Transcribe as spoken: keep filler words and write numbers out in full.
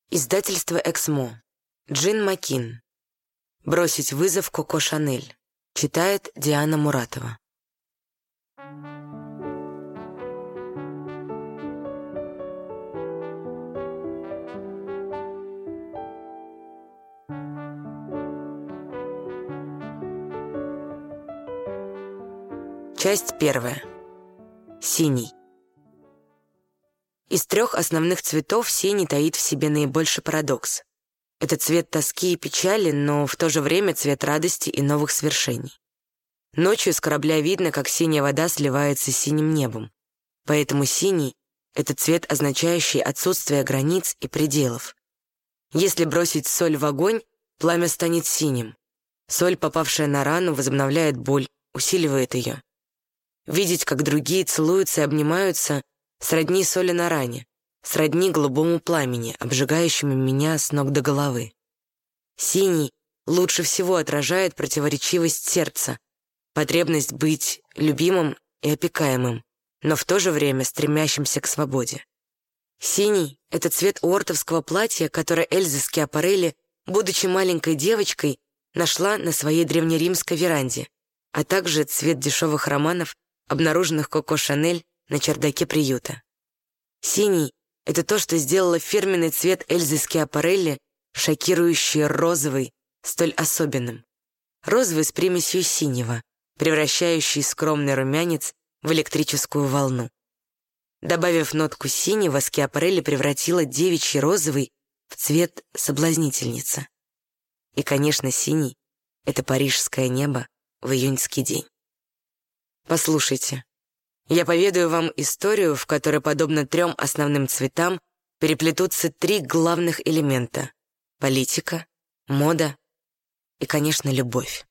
Издательство «Эксмо». Джин Макин. «Бросить вызов Коко Шанель». Читает Диана Муратова. Часть первая. Синий. Из трех основных цветов синий таит в себе наибольший парадокс. Это цвет тоски и печали, но в то же время цвет радости и новых свершений. Ночью с корабля видно, как синяя вода сливается с синим небом. Поэтому синий — это цвет, означающий отсутствие границ и пределов. Если бросить соль в огонь, пламя станет синим. Соль, попавшая на рану, возобновляет боль, усиливает ее. Видеть, как другие целуются и обнимаются, сродни соли на ране, сродни голубому пламени, обжигающему меня с ног до головы. Синий лучше всего отражает противоречивость сердца, потребность быть любимым и опекаемым, но в то же время стремящимся к свободе. Синий — это цвет уортовского платья, которое Эльза Скиапарелли, будучи маленькой девочкой, нашла на своей древнеримской веранде, а также цвет дешевых романов, обнаруженных Коко Шанель на чердаке приюта. Синий — это то, что сделало фирменный цвет Эльзы Скиапарелли, шокирующий розовый, столь особенным. Розовый с примесью синего, превращающий скромный румянец в электрическую волну. Добавив нотку синего, Скиапарелли превратила девичий розовый в цвет соблазнительницы. И, конечно, синий — это парижское небо в июньский день. Послушайте, я поведаю вам историю, в которой, подобно трем основным цветам, переплетутся три главных элемента — политика, мода и, конечно, любовь.